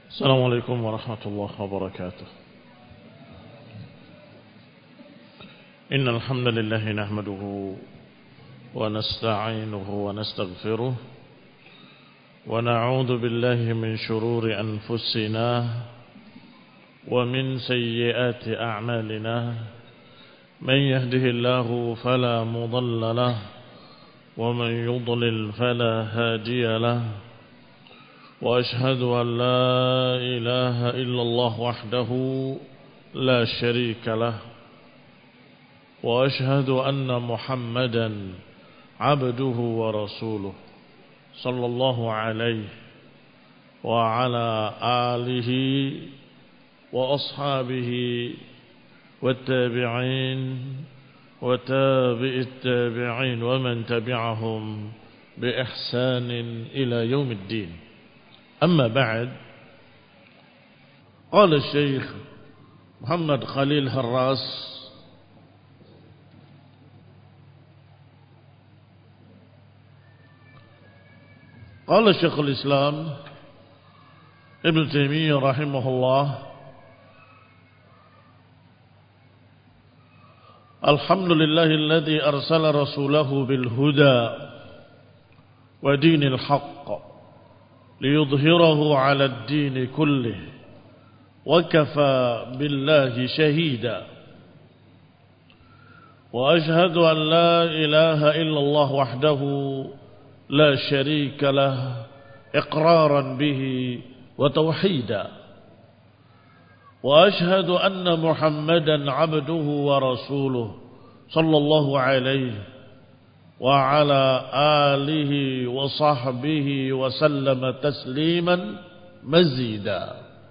السلام عليكم ورحمة الله وبركاته. إن الحمد لله نحمده ونستعينه ونستغفره ونعوذ بالله من شرور أنفسنا ومن سيئات أعمالنا من يهده الله فلا مضل له ومن يضلل فلا هادي له وأشهد أن لا إله إلا الله وحده لا شريك له وأشهد أن محمدا عبده ورسوله صلى الله عليه وعلى آله وأصحابه والتابعين وتابع التابعين ومن تبعهم بإحسان إلى يوم الدين. أما بعد، قال الشيخ محمد خليل هراس قال الشيخ الإسلام ابن تيمية رحمه الله: الحمد لله الذي أرسل رسوله بالهدى ودين الحق ليظهره على الدين كله وكفى بالله شهيدا وأشهد أن لا إله إلا الله وحده لا شريك له إقرارا به وتوحيدا وأشهد أن محمدا عبده ورسوله صلى الله عليه وعلى آله وصحبه وسلم تسليما مزيدا.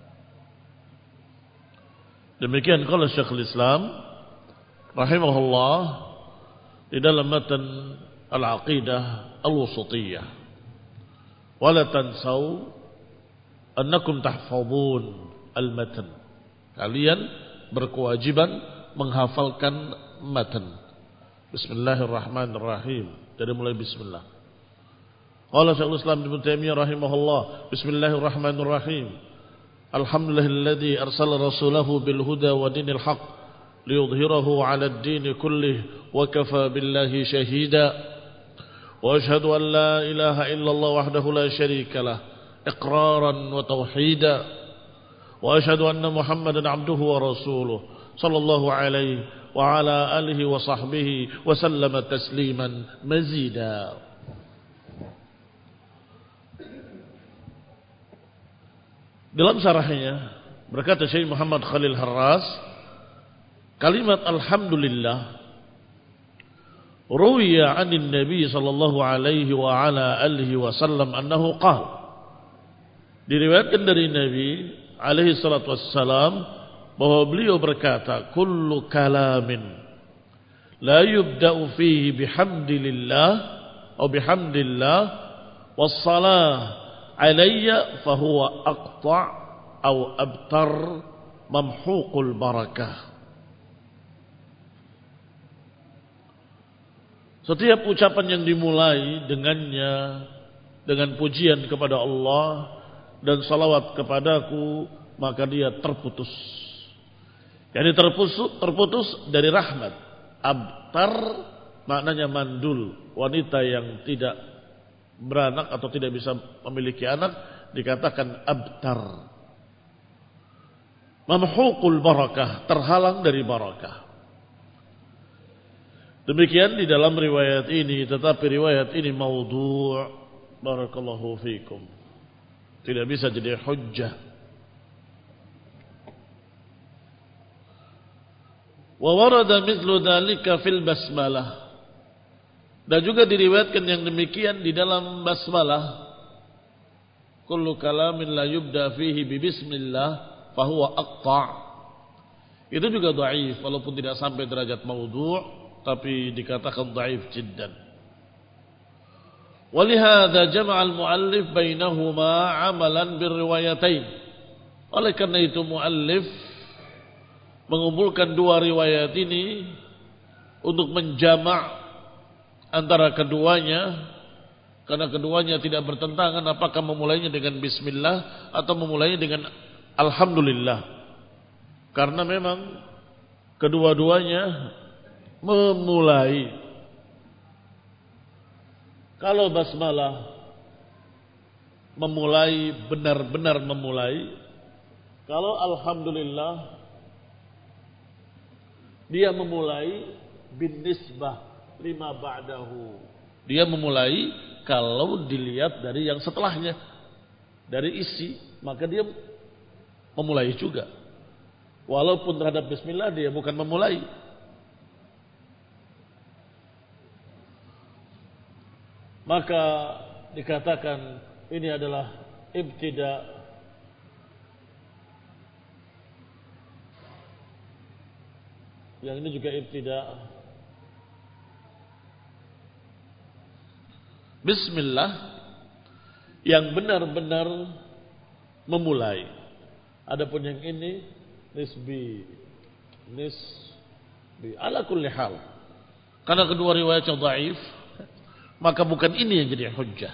Demikian qala Syekhul Islam rahimahullah di dalam matan al-aqidah al-wasatiyah. Wala tansau annakum tahfazun al-matan. Kalian berkewajiban menghafalkan matan. Bismillahirrahmanirrahim. Dari mulai bismillah. Qala Syekhul Islam Ibnu Taimiyah rahimahullah, Bismillahirrahmanirrahim. Alhamdulillahilladzi arsala rasulahu bil huda wa dinil haqq liyudhhirahu 'ala ad-din kullih wa kafa billahi shahida. Wa ashhadu an la ilaha illallah wahdahu la sharika lah iqraran wa tauhida. Wa ashhadu anna Muhammadan 'abduhu wa rasuluhu sallallahu alaihi wa ala alihi wa sahbihi wa sallama tasliman mazida. Dalam syarahnya berkata Syekh Muhammad Khalil Harras, kalimat alhamdulillah ruwiya 'anin nabi sallallahu alaihi wa ala alihi wasallam annahu qala, diriwayatkan dari Nabi alaihi salatu wassalam bahwa beliau berkata, kullu kalamin la yubda'u fihi bihamdillah atau bihamdillah wassalah alayya fahuwa aqta' atau abtar mamhuqul barakah. Setiap ucapan yang dimulai dengannya dengan pujian kepada Allah dan salawat kepadaku, maka dia terputus. Yani terputus dari rahmat. Abtar maknanya mandul, wanita yang tidak beranak atau tidak bisa memiliki anak dikatakan abtar. Mamhuqul barakah, terhalang dari barakah. Demikian di dalam riwayat ini, tetapi riwayat ini maudhu'. Barakallahu fikum. Tidak bisa jadi hujjah. Wa warada mithlu dzalika fil basmalah. Dan juga diriwayatkan yang demikian di dalam basmalah. Kullu kalamin la yubda fihi bi bismillah fahuwa aqta'. Itu juga dhaif walaupun tidak sampai derajat maudhu', tapi dikatakan dhaif jiddan. Walihada jama'a al-muallif bainahuma 'amalan birriwayatain. Oleh karena itu muallif mengumpulkan dua riwayat ini untuk menjamak antara keduanya Karena keduanya tidak bertentangan apakah memulainya dengan bismillah atau memulainya dengan alhamdulillah. Karena memang kedua-duanya memulai. Kalau basmalah memulai, benar-benar memulai. Kalau alhamdulillah dia memulai bin nisbah lima ba'dahu. Dia memulai kalau dilihat dari yang setelahnya, dari isi, maka dia memulai juga. Walaupun terhadap bismillah dia bukan memulai. Maka dikatakan ini adalah ibtida. Yang ini juga ibtida. Bismillah yang benar-benar memulai. Adapun yang ini nisbi ala kulli hal. Karena kedua riwayatnya dhaif, maka bukan ini yang jadi hujjah.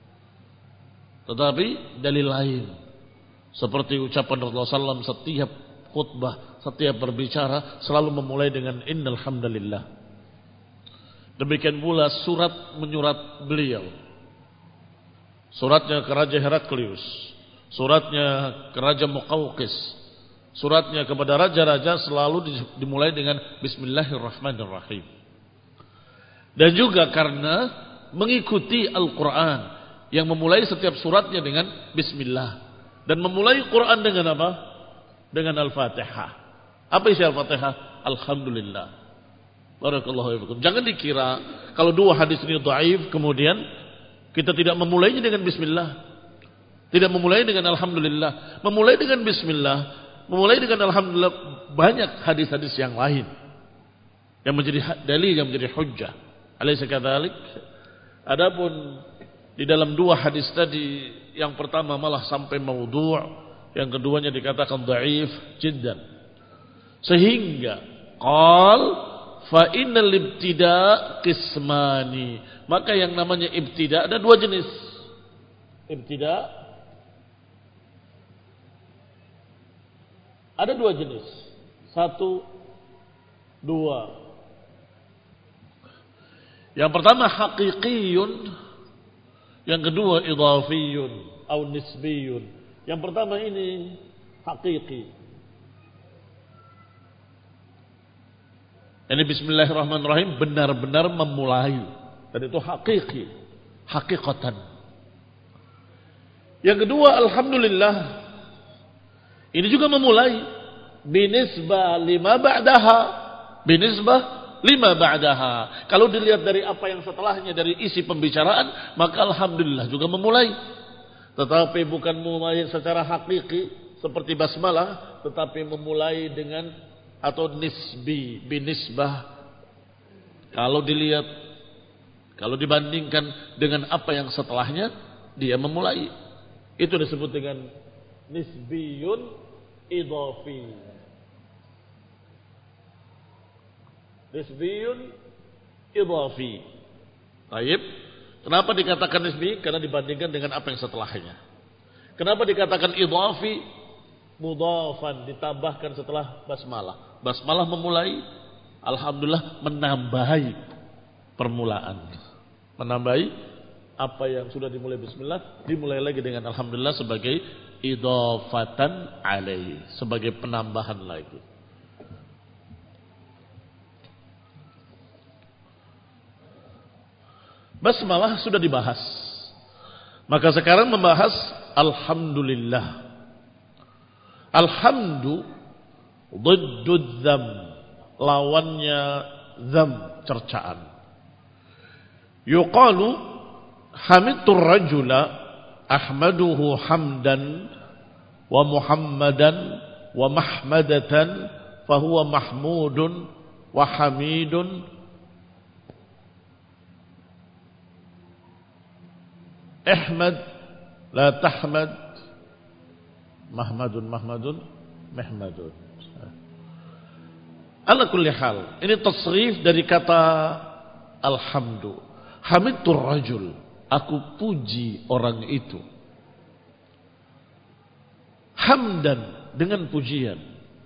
Tetapi dalil lain. Seperti ucapan Rasulullah SAW setiap khutbah, setiap berbicara selalu memulai dengan innal hamdalillah. Demikian pula surat menyurat beliau. Suratnya ke Raja Heraklius, suratnya ke Raja Muqawqis, suratnya kepada raja-raja selalu dimulai dengan bismillahirrahmanirrahim. Dan juga karena mengikuti Al-Quran yang memulai setiap suratnya dengan bismillah. Dan memulai Quran dengan apa? Dengan Al-Fatihah. Apa isi Al-Fatihah? Alhamdulillah. Barakallahu fiikum. Jangan dikira kalau dua hadis ini dhaif kemudian kita tidak memulainya dengan bismillah. Tidak memulai dengan alhamdulillah. Memulai dengan bismillah, memulai dengan alhamdulillah, banyak hadis-hadis yang lain yang menjadi dalil, yang menjadi hujjah. Alaysa kadzalik? Adapun di dalam dua hadis tadi, yang pertama malah sampai maudhu', yang keduanya dikatakan dhaif jiddan. Sehingga qal fa innal ibtida' qismani. Maka yang namanya ibtida' ada dua jenis. Ibtida' ada dua jenis. Satu, dua. Yang pertama haqiqiyun, yang kedua idhafiyun atau nisbiyun. Yang pertama ini haqiqi. Ini bismillahirrahmanirrahim benar-benar memulai. Dan itu hakiki. Hakikatan. Yang kedua alhamdulillah. Ini juga memulai. Binisbah lima ba'daha. Binisbah lima ba'daha. Kalau dilihat dari apa yang setelahnya, dari isi pembicaraan, maka alhamdulillah juga memulai. Tetapi bukan memulai secara hakiki seperti basmalah, tetapi memulai dengan atau nisbi, binisbah. Kalau dilihat, kalau dibandingkan dengan apa yang setelahnya, dia memulai. Itu disebut dengan nisbiyun idhafi. Nisbiyun idhafi. Baik. Kenapa dikatakan nisbi? Karena dibandingkan dengan apa yang setelahnya. Kenapa dikatakan idhafi? Mudhafan, ditambahkan setelah basmalah. Basmalah memulai, alhamdulillah menambahi permulaan. Menambahi apa yang sudah dimulai bismillah, dimulai lagi dengan alhamdulillah sebagai idhafatan alaihi, sebagai penambahan lagi. Basmalah sudah dibahas. Maka sekarang membahas alhamdulillah. Alhamdu dhiddud dzam, lawannya dzam, cercaan. Yuqalu hamidtur rajula ahmaduhu hamdan wa muhammadan wa mahmadatan fahuwa mahmudun wa hamidun. Ahmad la tahmad, mahmadun mahmadun. Ala kulli hal, ini tasrif dari kata alhamdu. Hamidtur rajul, aku puji orang itu. Hamdan, dengan pujian.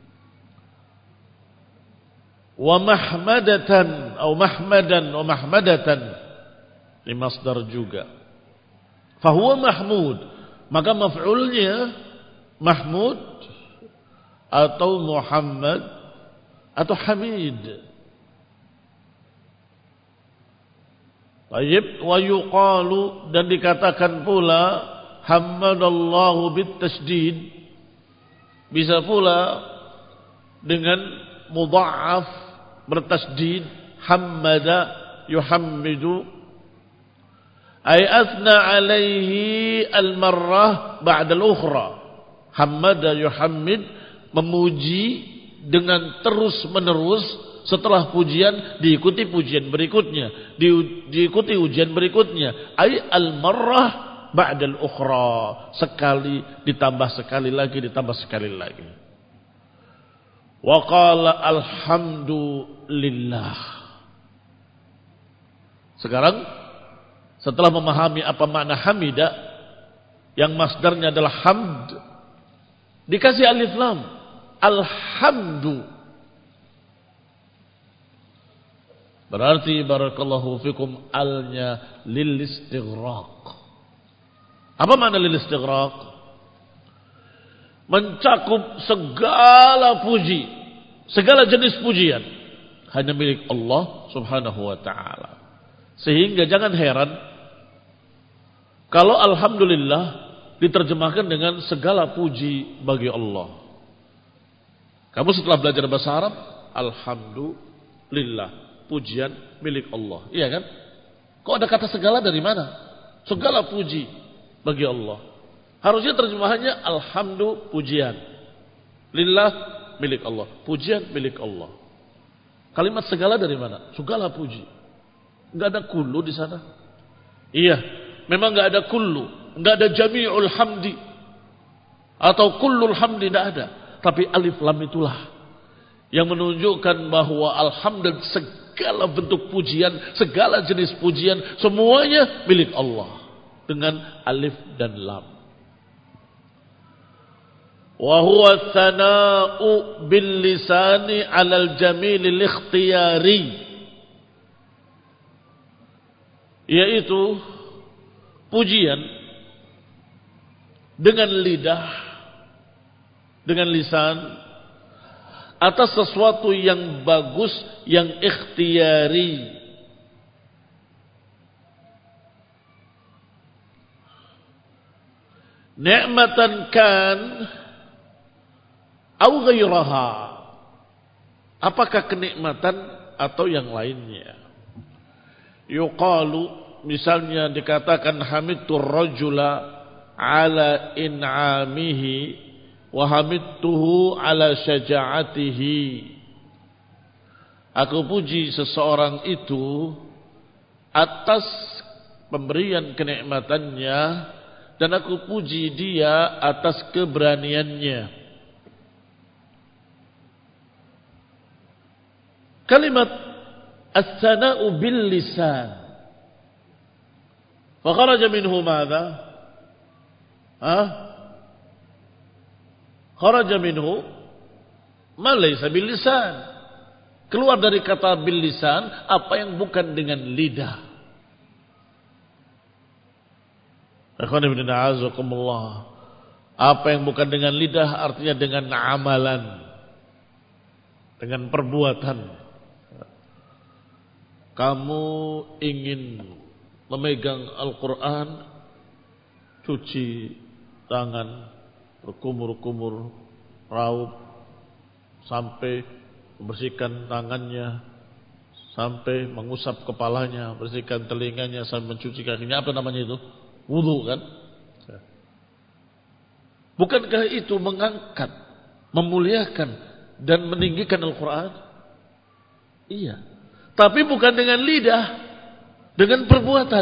Wa mahmadatan atau mahmadan wa mahmadatan, ini masdar juga. Fahuwa mahmud, maka maf'ulnya mahmud atau Muhammad atau Hamid. Tayyib, wa yuqalu, dan dikatakan pula hammadallahu bitasydid, bisa pula dengan mudha'af bertasydid, hammada yuhammidu, ay athna alaihi al-marrah ba'da al-ukhra. Hammada yuhammid, memuji dengan terus menerus, setelah pujian diikuti pujian berikutnya, diikuti ujian berikutnya. Ay al-marrah ba'da al-ukhra, sekali ditambah sekali lagi, ditambah sekali lagi. Wa qala alhamdulillah. Sekarang setelah memahami apa makna hamida, yang masdarnya adalah hamd, dikasih alif lam, alhamdu. Berarti barakallahu fikum, alnya lil istighraq. Apa makna lil istighraq? Mencakup segala puji, segala jenis pujian hanya milik Allah Subhanahu wa taala. Sehingga jangan heran kalau alhamdulillah diterjemahkan dengan segala puji bagi Allah. Kamu setelah belajar bahasa Arab, alhamdulillah, pujian milik Allah. Iya kan? Kok ada kata segala dari mana? Segala puji bagi Allah. Harusnya terjemahannya alhamdu, pujian. Lillah, milik Allah. Pujian milik Allah. Kalimat segala dari mana? Segala puji. Enggak ada kullu di sana. Iya, memang enggak ada kullu, enggak ada jami'ul hamdi atau kullul hamdi, enggak ada. Tapi alif lam itulah yang menunjukkan bahwa alhamdulillah, segala bentuk pujian, segala jenis pujian, semuanya milik Allah dengan alif dan lam. Wa huwa tsana'u bil lisani 'alal jamilil ikhtiyari, yaitu pujian dengan lidah, dengan lisan atas sesuatu yang bagus, yang ikhtiyari. Ni'matan kan au ghairaha, apakah kenikmatan atau yang lainnya. Yuqalu, misalnya dikatakan hamidtur rajula ala in'amihi wa hamidtuhu ala syaja'atihi. Aku puji seseorang itu atas pemberian kenikmatannya, dan aku puji dia atas keberaniannya. Kalimat as-sana'u bil lisan, fa kharaja minhu madza? Kharaja minhu ma laysa bil lisan. Keluar dari kata bil lisan apa yang bukan dengan lidah. Akhwan ibn a'azakumullah, apa yang bukan dengan lidah artinya dengan amalan, dengan perbuatan. Kamu ingin memegang Al-Quran, cuci tangan, berkumur-kumur, raup, sampai membersihkan tangannya, sampai mengusap kepalanya, bersihkan telinganya, sampai mencuci kakinya. Apa namanya itu? Wudu kan? Bukankah itu mengangkat, memuliakan, dan meninggikan Al-Quran? Iya. Tapi bukan dengan lidah, dengan perbuatan.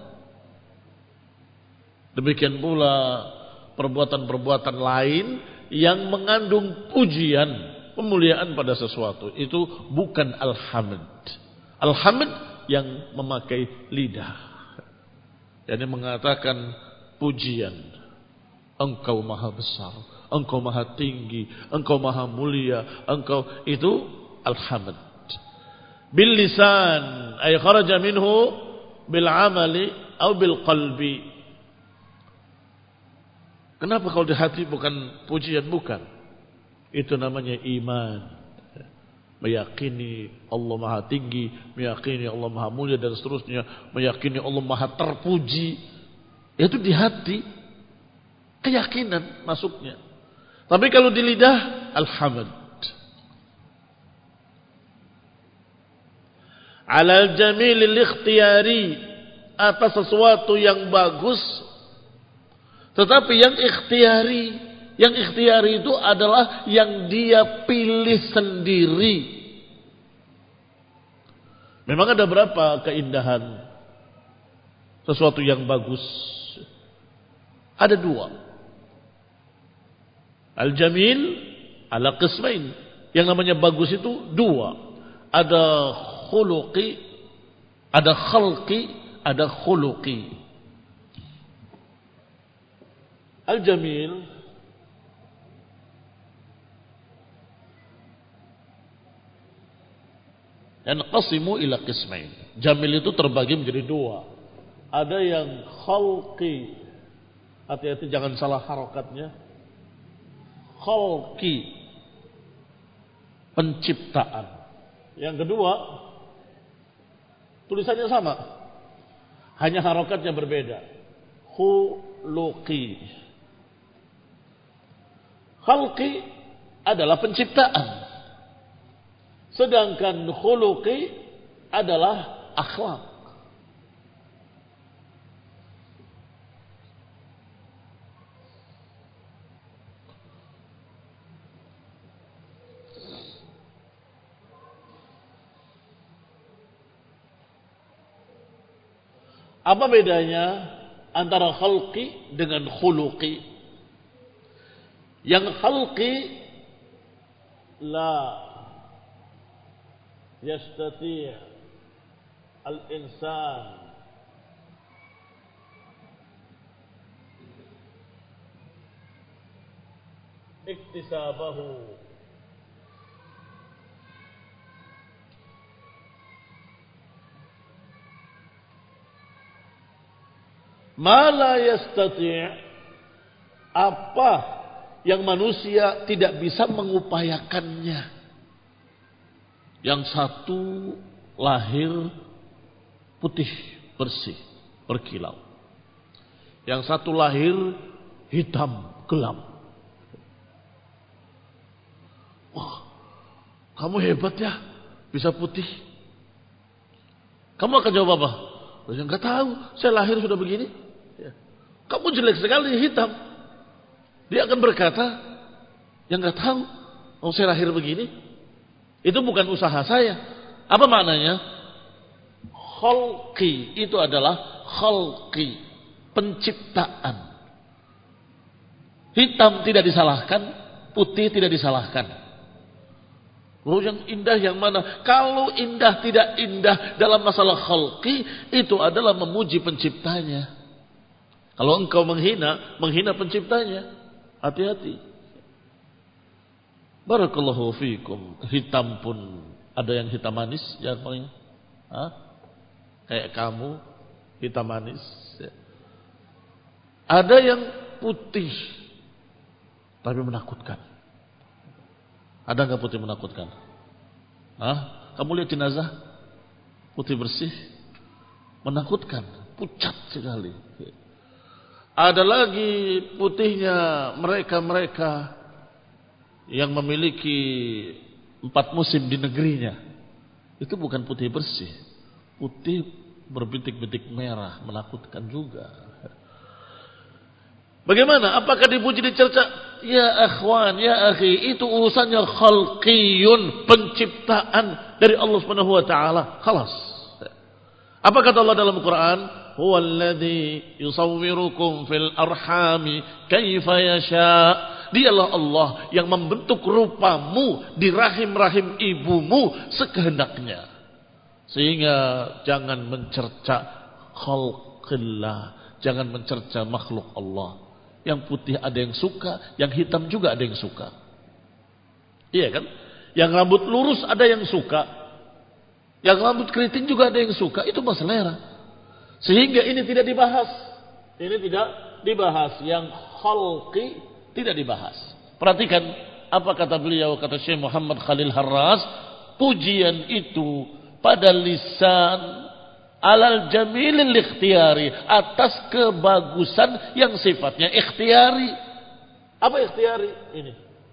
Demikian pula perbuatan-perbuatan lain yang mengandung pujian, pemuliaan pada sesuatu. Itu bukan al-hamd. Al-hamd yang memakai lidah. yakni mengatakan pujian. Engkau maha besar, engkau maha tinggi, engkau maha mulia, engkau itu alhamd. Bil lisan ay kharaja minhu bil amali atau bil qalbi. Kenapa kalau di hati bukan pujian? Bukan. Itu namanya iman. Meyakini Allah maha tinggi, meyakini Allah maha mulia dan seterusnya, meyakini Allah maha terpuji. Itu di hati, keyakinan masuknya. Tapi kalau di lidah, alhamd. Alal jamilil ikhtiyari, atas sesuatu yang bagus, tetapi yang ikhtiyari. Yang ikhtiyari itu adalah yang dia pilih sendiri. Memang ada berapa keindahan sesuatu yang bagus? Ada dua. Al-jamil ala qismain. Yang namanya bagus itu dua. Ada khuluqi, ada khalqi, ada khuluqi. Al-jamil dan qasimu ila qismain. Jamil itu terbagi menjadi dua. Ada yang khalqi. Hati-hati jangan salah harokatnya. Khalqi. Penciptaan. Yang kedua, tulisannya sama. Hanya harokatnya berbeda. Khuluqi. Khalqi adalah penciptaan. Sedangkan khuluqi adalah akhlak. Apa bedanya antara khalqi dengan khuluqi? Yang khalqi la yastati' al-insan iktisabahu ma la yastati', apa yang manusia tidak bisa mengupayakannya. Yang satu lahir putih bersih berkilau. Yang satu lahir hitam gelap. Wah, kamu hebat ya, bisa putih. Kamu akan jawab apa? Saya nggak tahu, saya lahir sudah begini. Kamu jelek sekali hitam. Dia akan berkata, yang nggak tahu, oh saya lahir begini. Itu bukan usaha saya. Apa maknanya? Khalqi itu adalah khalqi, penciptaan. Hitam tidak disalahkan, putih tidak disalahkan. Oh, yang indah yang mana? Kalau indah tidak indah dalam masalah khalqi, itu adalah memuji penciptanya. Kalau engkau menghina penciptanya, hati-hati. Barakallahu fiikum. Hitam pun ada yang hitam manis, jangan kayak kamu hitam manis. Ada yang putih tapi menakutkan. Ada enggak putih menakutkan? Kamu lihat jenazah putih bersih menakutkan, pucat sekali. Ada lagi putihnya mereka-mereka yang memiliki 4 musim di negerinya. Itu bukan putih bersih. Putih berbintik-bintik merah, menakutkan juga. Bagaimana? Apakah dipuji dicerca? Ya akhwan, ya akhi, itu urusannya khalqiyun, penciptaan dari Allah Subhanahu wa taala. Khalas. Apa kata Allah dalam Quran? Huwallazi yusawwirukum fil arhami kaifa yasha'. Dialah Allah yang membentuk rupamu di rahim-rahim ibumu sekehendaknya. Sehingga jangan mencerca khalq. khalqillah. Jangan mencerca makhluk Allah. Yang putih ada yang suka, yang hitam juga ada yang suka. Iya kan? Yang rambut lurus ada yang suka. Yang rambut keriting juga ada yang suka. Itu masalah selera. Sehingga ini tidak dibahas. Ini tidak dibahas. Yang khalqi tidak dibahas. Perhatikan apa kata beliau, kata Syekh Muhammad Khalil Harras, pujian itu pada lisan alal jamilil ikhtiyari, atas kebagusan yang sifatnya ikhtiyari. Apa ikhtiyari? Ini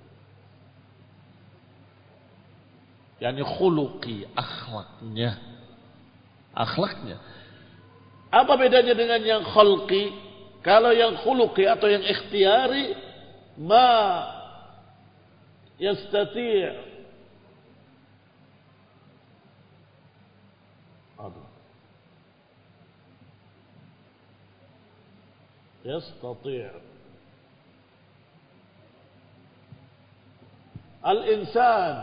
yani khuluqi, akhlaknya. Akhlaknya. Apa bedanya dengan yang khalqi? Kalau yang khuluqi atau yang ikhtiyari, ma yastati' يستطيع الإنسان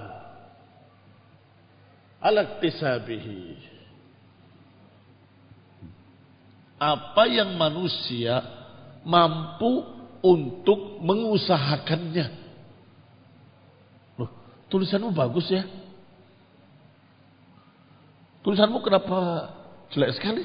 على اكتسابه. Apa yang manusia mampu untuk mengusahakannya. Loh, tulisanmu bagus ya. Tulisanmu kenapa jelek sekali?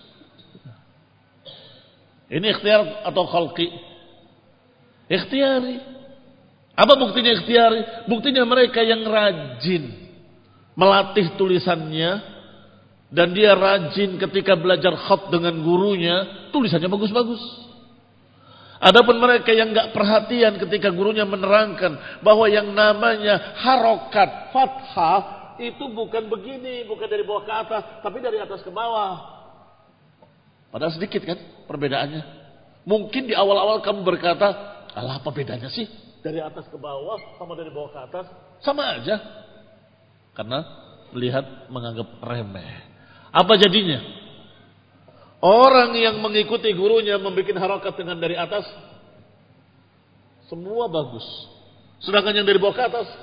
Ini ikhtiar atau khalqi? Ikhtiari. Apa buktinya ikhtiari? Buktinya mereka yang rajin melatih tulisannya, dan dia rajin ketika belajar khat dengan gurunya, tulisannya bagus-bagus. Adapun mereka yang enggak perhatian ketika gurunya menerangkan bahwa yang namanya harokat fathah itu bukan begini, bukan dari bawah ke atas, tapi dari atas ke bawah. Padahal sedikit kan perbedaannya. Mungkin di awal-awal kamu berkata, alah apa bedanya sih? Dari atas ke bawah sama dari bawah ke atas. Sama aja. Karena melihat menganggap remeh. Apa jadinya? Orang yang mengikuti gurunya membuat harokat dengan dari atas, semua bagus. Sedangkan yang dari bawah ke atas,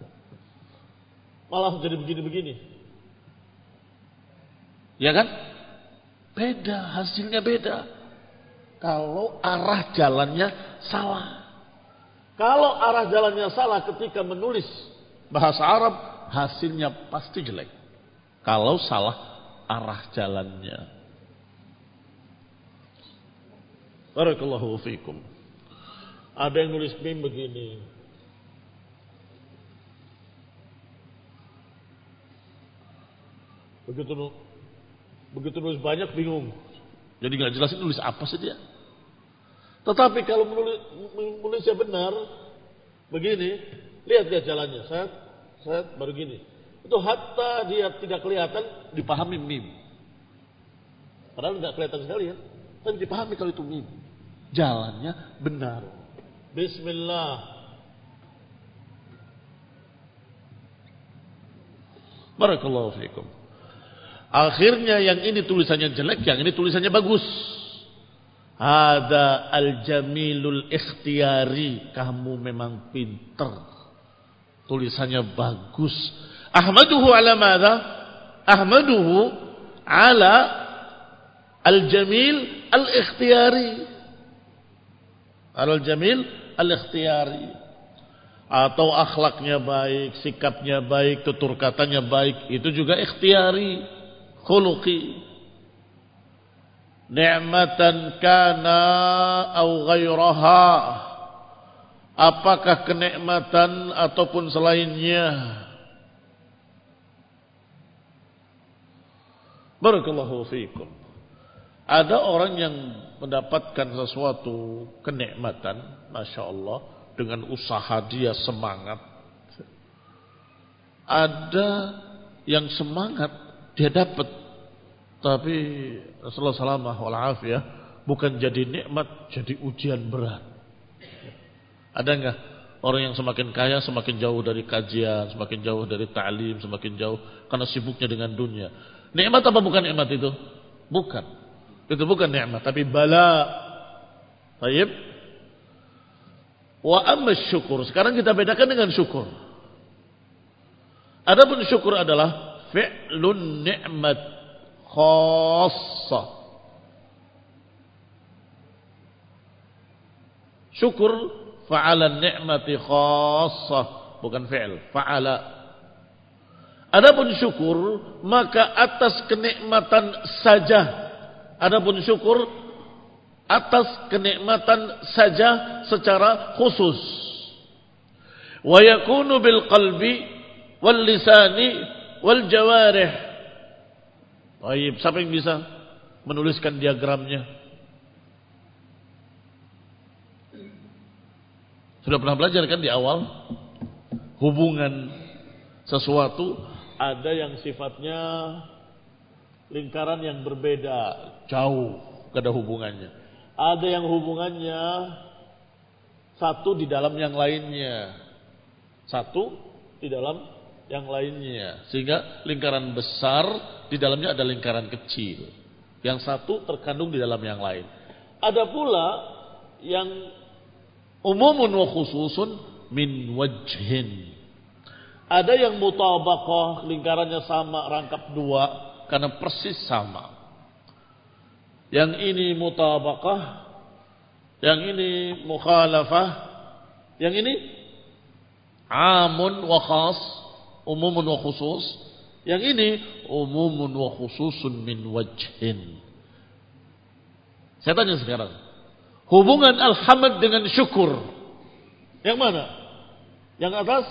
malah jadi begini-begini. Ya kan? Beda, hasilnya beda. Kalau arah jalannya salah. Kalau arah jalannya salah ketika menulis bahasa Arab, hasilnya pasti jelek. Kalau salah arah jalannya. Barakallahu fiikum. Ada yang nulis mim begini. Begitu nulis banyak bingung. Jadi nggak jelasin nulis apa sih dia. Tetapi kalau menulisnya benar, begini, lihat jalannya. Saya baru gini. Itu hatta dia tidak kelihatan, dipahami mim. Padahal nggak kelihatan sekali ya. Tapi dipahami kalau itu mim. Jalannya benar. Bismillah. Barakallahu fiikum. Akhirnya yang ini tulisannya jelek, yang ini tulisannya bagus. Ada al-jamilul ikhtiyari. Kamu memang pinter. Tulisannya bagus. Ahmaduhu ala madha? Ahmaduhu ala al-jamil al-ikhtiyari. Al-jamil al-ikhtiyari. Atau akhlaknya baik, sikapnya baik, tutur katanya baik. Itu juga ikhtiyari. Khuluqi. Ni'matan kana au ghairaha. Apakah kenikmatan ataupun selainnya. Barakallahu fiikum. Ada orang yang mendapatkan sesuatu kenikmatan, Masya Allah, dengan usaha dia semangat. Ada yang semangat dia dapat, tapi Rasulullah sallallahu alaihi wasallam bukan jadi nikmat, jadi ujian berat. Ada enggak orang yang semakin kaya semakin jauh dari kajian, semakin jauh dari ta'lim, semakin jauh karena sibuknya dengan dunia. Nikmat apa bukan nikmat itu? Bukan. Itu bukan nikmat, tapi bala. Baik. Wa amma syukur. Sekarang kita bedakan dengan syukur. Adapun syukur adalah fi'lun ni'mat khassa. Syukur fa'ala ni'mati khassah, bukan fi'il, fa'ala. Adapun syukur maka atas kenikmatan saja. Adapun syukur atas kenikmatan saja secara khusus. Wa yakunu bil qalbi wal lisani wal jawarih. Baik, siapa yang bisa menuliskan diagramnya? Sudah pernah belajar kan di awal? Hubungan sesuatu ada yang sifatnya lingkaran yang berbeda, jauh ada hubungannya. Ada yang hubungannya satu di dalam yang lainnya. Satu di dalam yang lainnya. Sehingga lingkaran besar di dalamnya ada lingkaran kecil. Yang satu terkandung di dalam yang lain. Ada pula yang umumun wa khususun min wajhin. Ada yang mutabaqah, lingkarannya sama, rangkap dua, karena persis sama. Yang ini mutabaqah, yang ini mukhalafah, yang ini amun wa khas, umumun wa khusus, yang ini umumun wa khususun min wajhin. Saya tanya sekarang, hubungan alhamd dengan syukur, yang mana? Yang atas?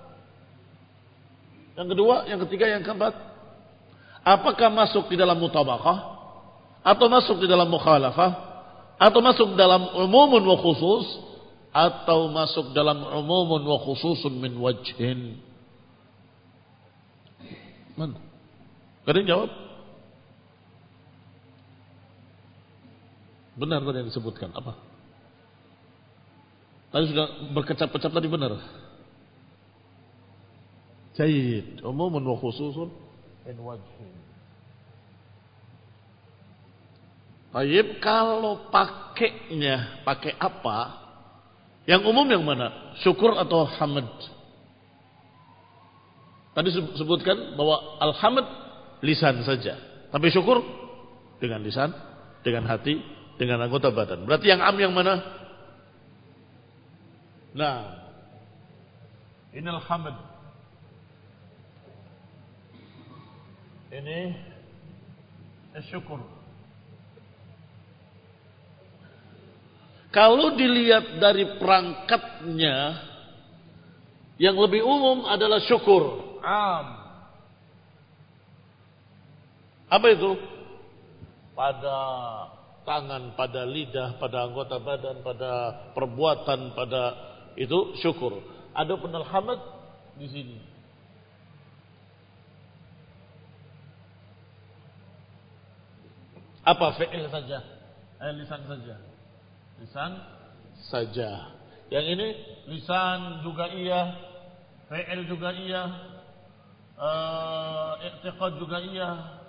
Yang kedua, yang ketiga, yang keempat? Apakah masuk di dalam mutabaqah? Atau masuk di dalam mukhalafah? Atau masuk dalam umumun wa khusus? Atau masuk dalam umumun wa khususun min wajhin? Mana? Ada yang jawab? Benar tadi yang disebutkan. Apa? Tadi sudah berkecap-kecap tadi benar. Jayid. Umumun wa khususun min wajhin. Baik, kalau pakainya, pakai apa? Yang umum yang mana? Syukur atau hamd? Tadi sebutkan bahwa alhamd lisan saja. Tapi syukur dengan lisan, dengan hati, dengan anggota badan. Berarti yang am yang mana? Nah, ini alhamd. Ini syukur. Kalau dilihat dari perangkatnya, yang lebih umum adalah syukur. Am. Apa itu? Pada tangan, pada lidah, pada anggota badan, pada perbuatan, pada itu syukur. Ada pun alhamd di sini. Apa fi'il saja? Lisan saja. Lisan saja. Yang ini lisan juga iya, fi'il juga iya, i'tiqad juga iya.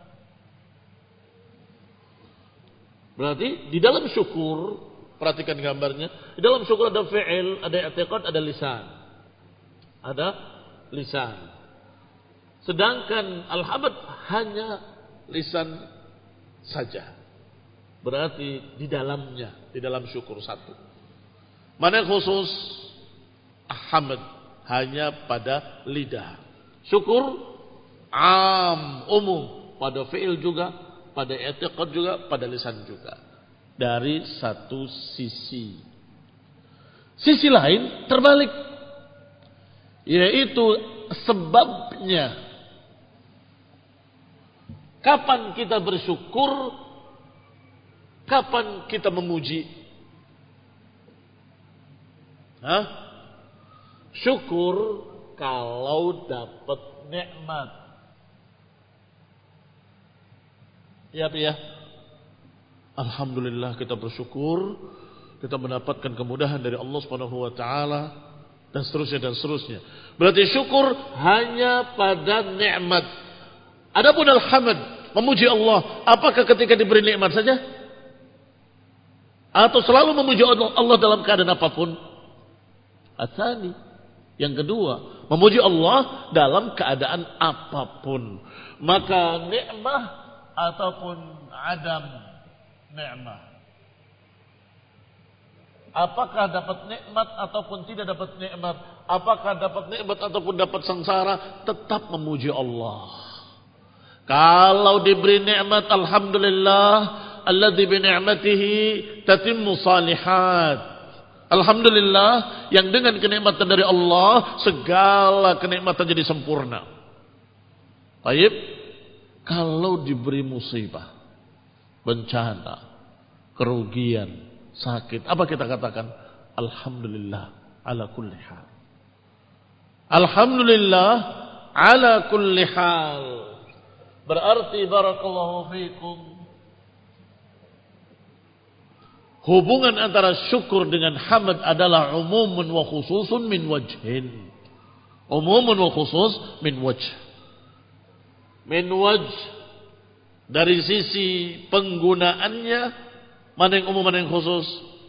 Berarti di dalam syukur, perhatikan gambarnya, di dalam syukur ada fi'il, ada i'tiqad, ada lisan. Ada lisan. Sedangkan alhamd hanya lisan saja. Berarti di dalamnya, di dalam syukur satu. Mana yang khusus? Hamd hanya pada lidah. Syukur am, umum, pada fi'il juga, pada i'tiqad juga, pada lisan juga. Dari satu sisi. Sisi lain terbalik. Yaitu sebabnya. Kapan kita bersyukur? Kapan kita memuji? Syukur kalau dapat nikmat. Ya, ya. Alhamdulillah kita bersyukur, kita mendapatkan kemudahan dari Allah Subhanahu wa taala dan seterusnya dan seterusnya. Berarti syukur hanya pada nikmat. Adapun alhamd, memuji Allah, apakah ketika diberi nikmat saja? Atau selalu memuji Allah dalam keadaan apapun? Atsani. Yang kedua, memuji Allah dalam keadaan apapun. Maka nikmah ataupun adam nikmah. Apakah dapat nikmat ataupun tidak dapat nikmat, apakah dapat nikmat ataupun dapat sengsara, tetap memuji Allah. Kalau diberi nikmat, alhamdulillah, alladzi bi ni'matihi tatimmu salihat. Alhamdulillah yang dengan kenikmatan dari Allah segala kenikmatan jadi sempurna. Baik, kalau diberi musibah, bencana, kerugian, sakit, apa kita katakan? Alhamdulillah ala kulli hal. Alhamdulillah ala kulli hal. Berarti barakallahu fikum, hubungan antara syukur dengan hamd adalah umumun wa khususun min wajhin. Umumun wa khusus min wajh. Min wajh dari sisi penggunaannya, mana yang umum, mana yang khusus?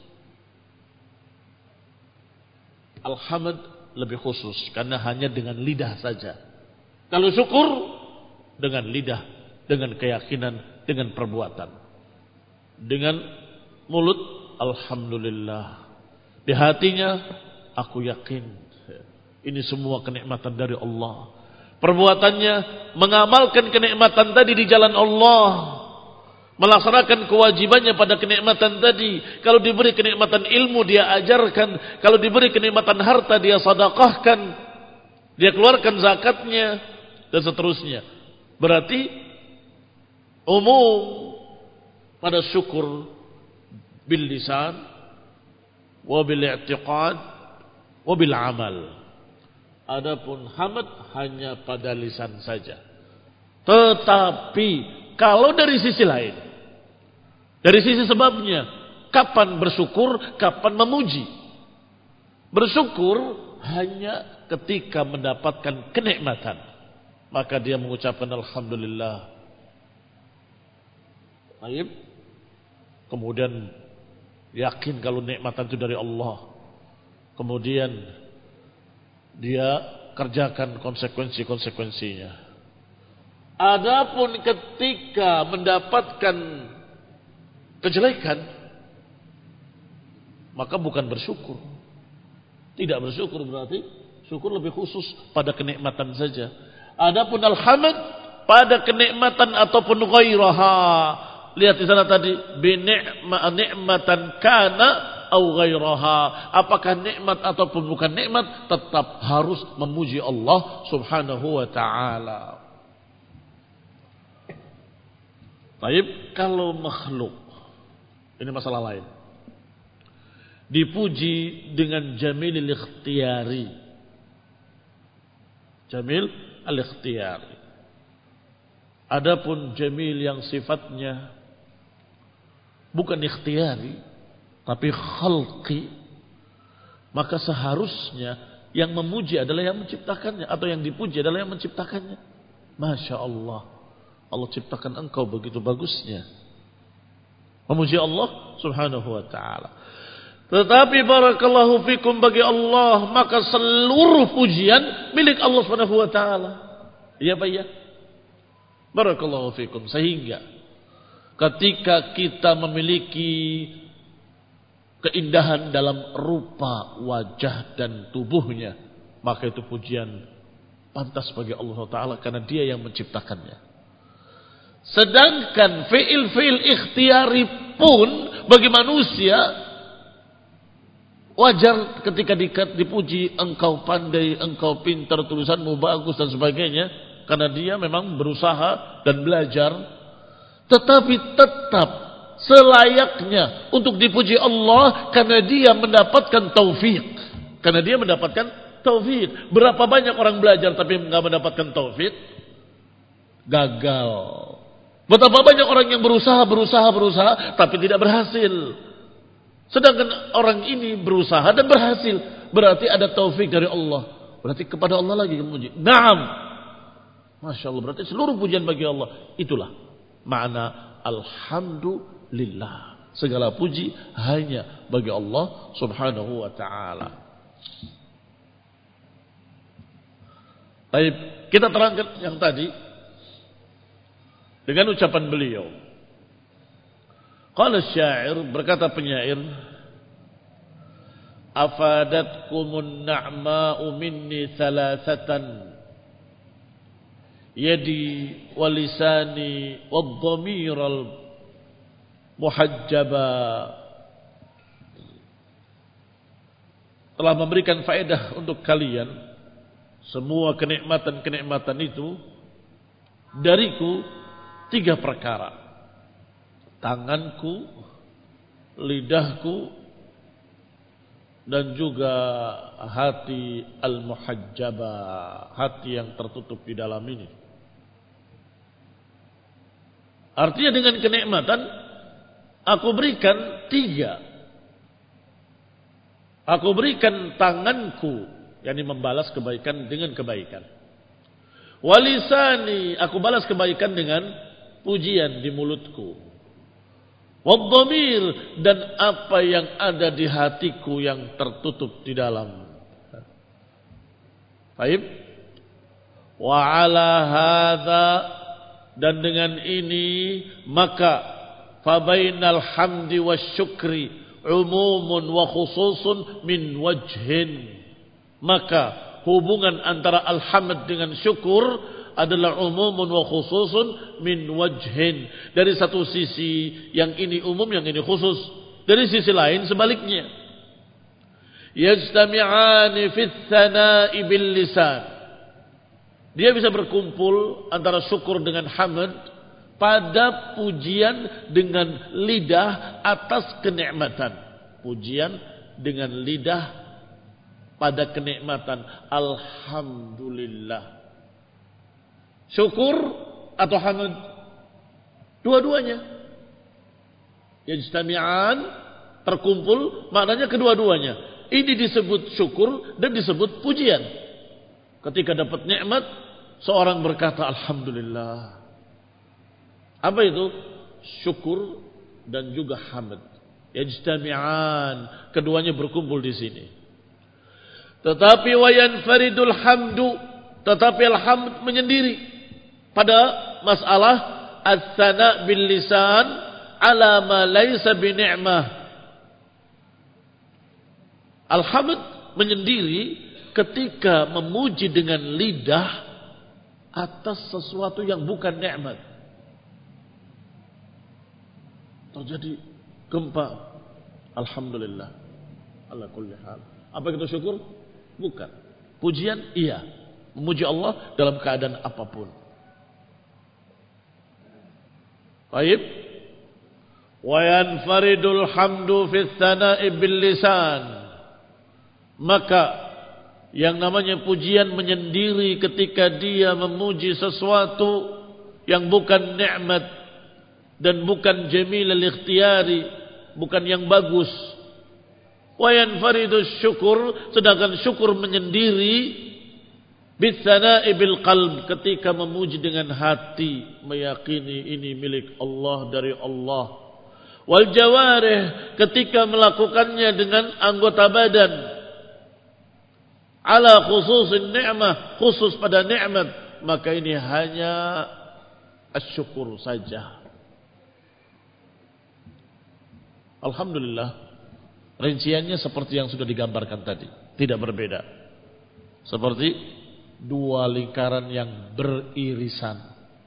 Alhamd lebih khusus karena hanya dengan lidah saja. Kalau syukur dengan lidah, dengan keyakinan, dengan perbuatan. Dengan mulut alhamdulillah. Di hatinya aku yakin ini semua kenikmatan dari Allah. Perbuatannya mengamalkan kenikmatan tadi di jalan Allah. Melaksanakan kewajibannya pada kenikmatan tadi. Kalau diberi kenikmatan ilmu dia ajarkan. Kalau diberi kenikmatan harta dia sedekahkan. Dia keluarkan zakatnya dan seterusnya. Berarti umum pada syukur bil lisan wa bil i'tiqad wa bil amal. Adapun hamd hanya pada lisan saja. Tetapi kalau dari sisi lain, dari sisi sebabnya, kapan bersyukur, kapan memuji. Bersyukur hanya ketika mendapatkan kenikmatan, maka dia mengucapkan alhamdulillah. Baik. Kemudian yakin kalau nikmatan itu dari Allah. Kemudian dia kerjakan konsekuensi-konsekuensinya. Adapun ketika mendapatkan kejelekan, maka bukan bersyukur. Tidak bersyukur berarti syukur lebih khusus pada kenikmatan saja. Adapun alhamd pada kenikmatan ataupun ghairaha. Lihat di sana tadi, bi ni'matan kana au ghairaha. Apakah nikmat ataupun bukan nikmat, tetap harus memuji Allah Subhanahu wa taala. Baik, kalau makhluk, ini masalah lain. Dipuji dengan jamilil ikhtiyari. Jamil al-ikhtiyari. Adapun jamil yang sifatnya bukan ikhtiyari, tapi khalqi, maka seharusnya yang memuji adalah yang menciptakannya, atau yang dipuji adalah yang menciptakannya. Masya Allah, Allah ciptakan engkau begitu bagusnya. Memuji Allah Subhanahu wa ta'ala. Tetapi barakallahu fikum, bagi Allah maka seluruh pujian milik Allah Subhanahu wa ta'ala. Iya Pak ya? Barakallahu fikum. Sehingga ketika kita memiliki keindahan dalam rupa, wajah dan tubuhnya, maka itu pujian pantas bagi Allah Ta'ala karena dia yang menciptakannya. Sedangkan fi'il ikhtiyari pun bagi manusia wajar ketika dipuji, engkau pandai, engkau pintar, tulisanmu bagus dan sebagainya, karena dia memang berusaha dan belajar. Tetapi tetap selayaknya untuk dipuji Allah karena dia mendapatkan taufik. Karena dia mendapatkan taufik. Berapa banyak orang belajar tapi enggak mendapatkan taufik? Gagal. Betapa banyak orang yang berusaha tapi tidak berhasil. Sedangkan orang ini berusaha dan berhasil. Berarti ada taufik dari Allah. Berarti kepada Allah lagi memuji. Naam. Masya Allah. Berarti seluruh pujian bagi Allah. Itulah makna alhamdulillah. Segala puji hanya bagi Allah Subhanahu wa ta'ala. Baik, kita terangkan yang tadi dengan ucapan beliau. Qala syair, berkata penyair, afadatkumun na'ma'u minni thalathatan yadi wa lisani wad dhamiral muhajjaba, telah memberikan faedah untuk kalian semua kenikmatan-kenikmatan itu dariku 3 perkara: tanganku, lidahku, dan juga hati al-muhajjaba, hati yang tertutup di dalam ini. Artinya dengan kenikmatan aku berikan 3. Aku berikan tanganku, yakni membalas kebaikan dengan kebaikan. Walisani, aku balas kebaikan dengan pujian di mulutku. Wadhamir, dan apa yang ada di hatiku yang tertutup di dalam. Baik. Wa ala hadza, dan dengan ini maka fabainal hamdi wasyukri umumun wa khususun min wajhin, maka hubungan antara alhamd dengan syukur adalah umumun wa khususun min wajhin, dari satu sisi yang ini umum yang ini khusus, dari sisi lain sebaliknya. Yajtami'ani fit tsana'i bil lisan, dia bisa berkumpul antara syukur dengan hamd pada pujian dengan lidah atas kenikmatan. Pujian dengan lidah pada kenikmatan. Alhamdulillah. Syukur atau hamd? Dua-duanya. Yajtami'an, terkumpul, maknanya kedua-duanya. Ini disebut syukur dan disebut pujian. Ketika dapat nikmat, seorang berkata alhamdulillah. Apa itu? Syukur dan juga hamd. Yajtami'an, keduanya berkumpul di sini. Tetapi wayanfaridul hamdu, tetapi alhamd menyendiri pada masalah as-sana' bil lisan ala ma laysa bi ni'mah. Alhamd menyendiri ketika memuji dengan lidah atas sesuatu yang bukan nikmat. Terjadi gempa, alhamdulillah ala kulli hal. Apa itu syukur? Bukan. Pujian? Iya. Memuji Allah dalam keadaan apapun. Baik. Wa yanfaridul hamdu fis tsana'i bil lisan. Maka yang namanya pujian menyendiri ketika dia memuji sesuatu yang bukan nikmat dan bukan jamil al-ikhtiyari, bukan yang bagus. Wa yanfaridu syukur, sedangkan syukur menyendiri bisana'i bil qalb, ketika memuji dengan hati, meyakini ini milik Allah, dari Allah. Wal jawarih, ketika melakukannya dengan anggota badan. Ala khususin ni'mah, khusus pada nikmat, maka ini hanya asyukur saja. Alhamdulillah, rinciannya seperti yang sudah digambarkan tadi, tidak berbeda. Seperti 2 lingkaran yang beririsan.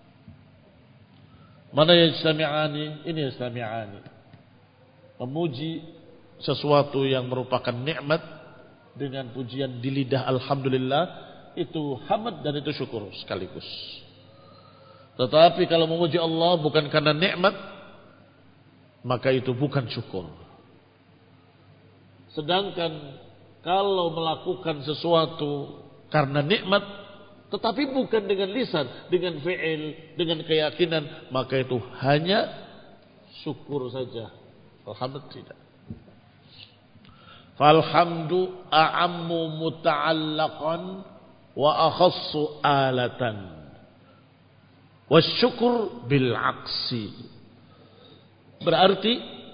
Mana yajtami'ani? Ini yajtami'ani. Memuji sesuatu yang merupakan nikmat dengan pujian di lidah alhamdulillah, itu hamd dan itu syukur sekaligus. Tetapi kalau memuji Allah bukan karena nikmat, maka itu bukan syukur. Sedangkan kalau melakukan sesuatu karena nikmat, tetapi bukan dengan lisan, dengan fi'il, dengan keyakinan, maka itu hanya syukur saja. Alhamdulillah tidak. Falhamdu a'ammu muta'allaqan wa akhassu alatan. Wasyukur bil'aksi. Berarti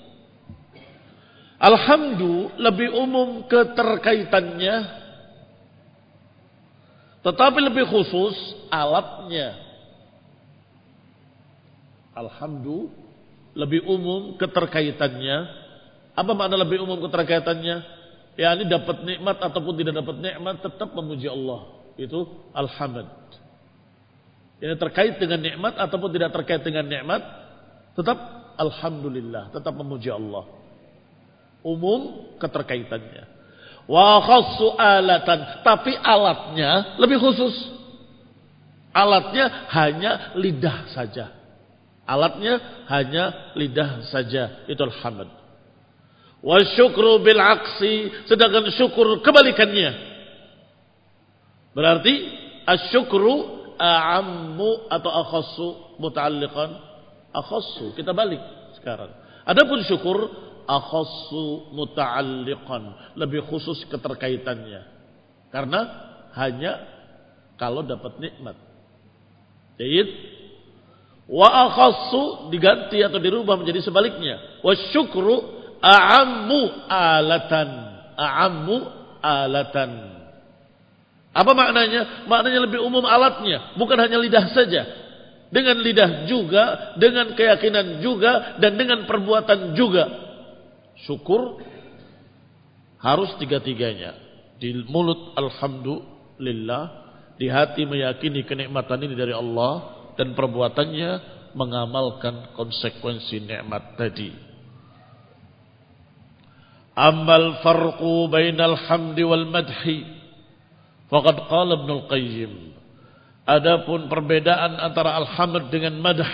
alhamdu lebih umum keterkaitannya, tetapi lebih khusus alatnya. Alhamdu lebih umum keterkaitannya. Apa makna lebih umum keterkaitannya? Ya, ini dapat nikmat ataupun tidak dapat nikmat tetap memuji Allah. Itu alhamd. Ini terkait dengan nikmat ataupun tidak terkait dengan nikmat, tetap alhamdulillah, tetap memuji Allah. Umum keterkaitannya. Wa khassu alatan, tapi alatnya lebih khusus. Alatnya hanya lidah saja. Alatnya hanya lidah saja. Itu alhamd. Wa syukru bil aksi, sedangkan syukur kebalikannya. Berarti asyukru a'ammu atau akhassu muta'alliqan akhassu. Kita balik sekarang. Adapun syukur akhassu muta'alliqan, lebih khusus keterkaitannya. Karena hanya kalau dapat nikmat. Jadi wa akhassu diganti atau dirubah menjadi sebaliknya. Wa syukru a'ammu alatan. A'ammu alatan. Apa maknanya? Maknanya lebih umum alatnya. Bukan hanya lidah saja. Dengan lidah juga. Dengan keyakinan juga. Dan dengan perbuatan juga. Syukur harus tiga-tiganya. Di mulut alhamdulillah. Di hati meyakini kenikmatan ini dari Allah. Dan perbuatannya mengamalkan konsekuensi nikmat tadi. Ammal farqu bainal hamdi wal madhi faqad qala Ibnu Qayyim. Adapun perbedaan antara alhamd dengan madah,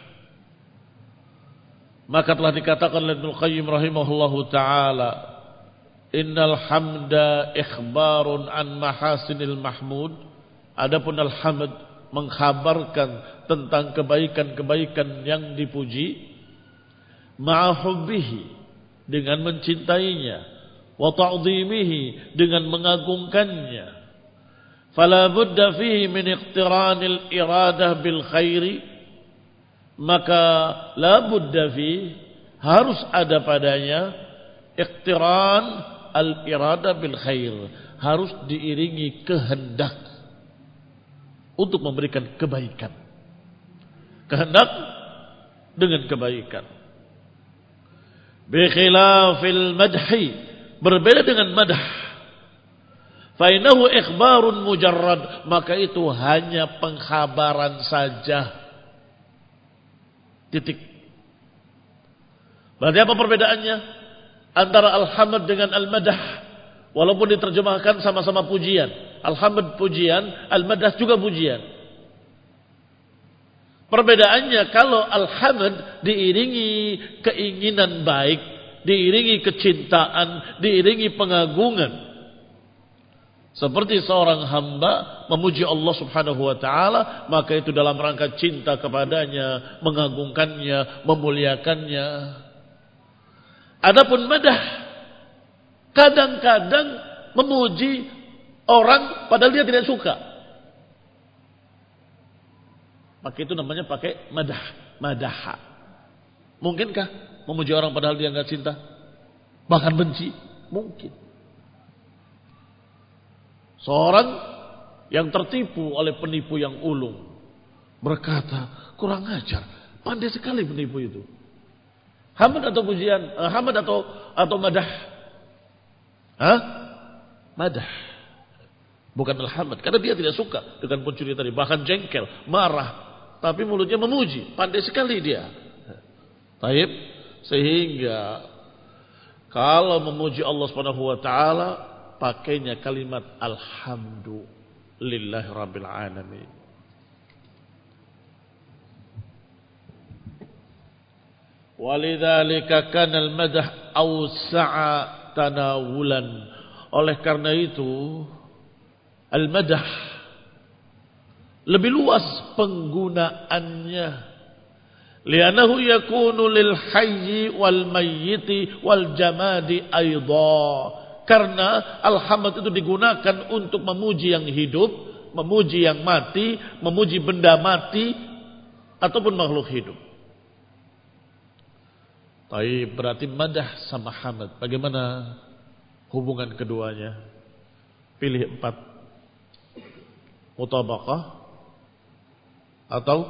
maka telah dikatakan oleh Ibnu Qayyim rahimahullahu taala, innal hamda ikhbarun an mahasinil mahmud. Adapun alhamd mengkhabarkan tentang kebaikan-kebaikan yang dipuji, ma'a hubbihi, dengan mencintainya, wa ta'dhimihi, dengan mengagungkannya. Fala budda fihi min iqtiranil iradah bil khairi, maka la budda fihi, harus ada padanya iqtiran al iradah bil khair, harus diiringi kehendak untuk memberikan kebaikan. Kehendak dengan kebaikan. Bikhilafil madhi, berbeda dengan madah. Fainahu ikhbarun mujarrad, maka itu hanya pengkhabaran saja. Titik. Berarti apa perbedaannya antara alhamd dengan al-madah? Walaupun diterjemahkan sama-sama pujian. Alhamd pujian, al-madah juga pujian. Perbedaannya kalau alhamd diiringi keinginan baik, diiringi kecintaan, diiringi pengagungan. Seperti seorang hamba memuji Allah Subhanahu wa taala, maka itu dalam rangka cinta kepadanya, mengagungkannya, memuliakannya. Adapun madah, kadang-kadang memuji orang padahal dia tidak suka. Maka itu namanya pakai madah, madaha. Mungkinkah memuji orang padahal dia enggak cinta? Bahkan benci? Mungkin. Seorang yang tertipu oleh penipu yang ulung berkata, kurang ajar, pandai sekali penipu itu. Hamd atau pujian? Hamd atau madah? Hah? Madah. Bukan alhamd, karena dia tidak suka dengan pencuri tadi, bahkan jengkel, marah. Tapi mulutnya memuji, pandai sekali dia. Taib, sehingga kalau memuji Allah Subhanahu wa taala pakainya kalimat alhamdulillahi rabbil alamin. Walidzalika kana al-madah awsa'a tanawulan. Oleh karena itu al-madah lebih luas penggunaannya. Li'annahu yakunu lil hayyi wal mayyiti wal jamadi aidha. Karena alhamd itu digunakan untuk memuji yang hidup, memuji yang mati, memuji benda mati ataupun makhluk hidup. Tapi berarti madah sama hamd, bagaimana hubungan keduanya? Pilih 4. Mutabaqah atau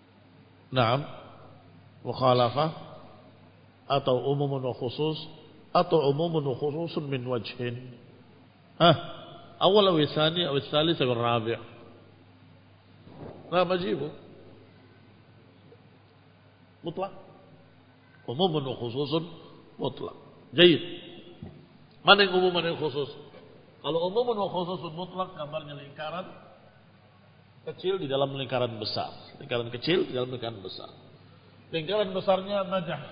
na'am mukhalafah atau umumun wa khusus atau umumun wa khususun min wajhin? Awal aw tsani aw tsalits aw rabi'? La majibu. Mutlak. Umumun wa khususun mutlak. Jayyid. Mana yang umum, mana yang khusus? Kalau umumun wa khususun mutlak, gambarnya lingkaran kecil di dalam lingkaran besar. Lingkaran kecil di dalam lingkaran besar. Lingkaran besarnya madah.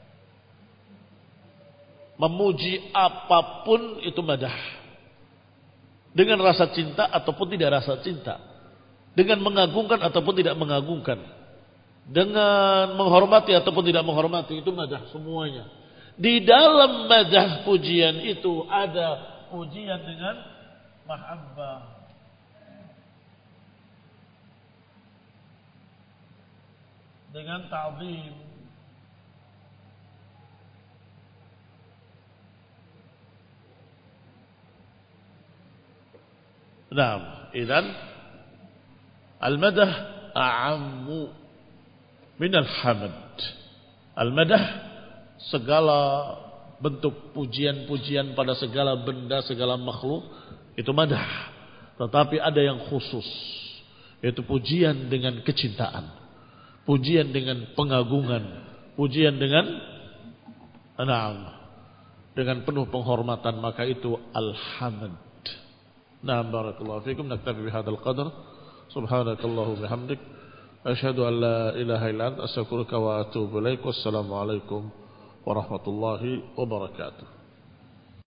Memuji apapun itu madah. Dengan rasa cinta ataupun tidak rasa cinta. Dengan mengagungkan ataupun tidak mengagungkan. Dengan menghormati ataupun tidak menghormati, itu madah semuanya. Di dalam madah pujian itu ada pujian dengan mahabbah. Dengan ta'zim. Nah, idzan al-madah a'ammu min al-hamd. Al-madah segala bentuk pujian-pujian pada segala benda, segala makhluk, itu madah. Tetapi ada yang khusus, yaitu pujian dengan kecintaan, pujian dengan pengagungan, pujian dengan dengan penuh penghormatan, maka itu al-hamd. Barakallahu fikum. Naktafi bihadzal qadar. Subhanakallahu bihamdik, asyhadu an la ilaha illa anta, astaghfiruka wa atubu ilaik. Wassalamu alaikum warahmatullahi wabarakatuh.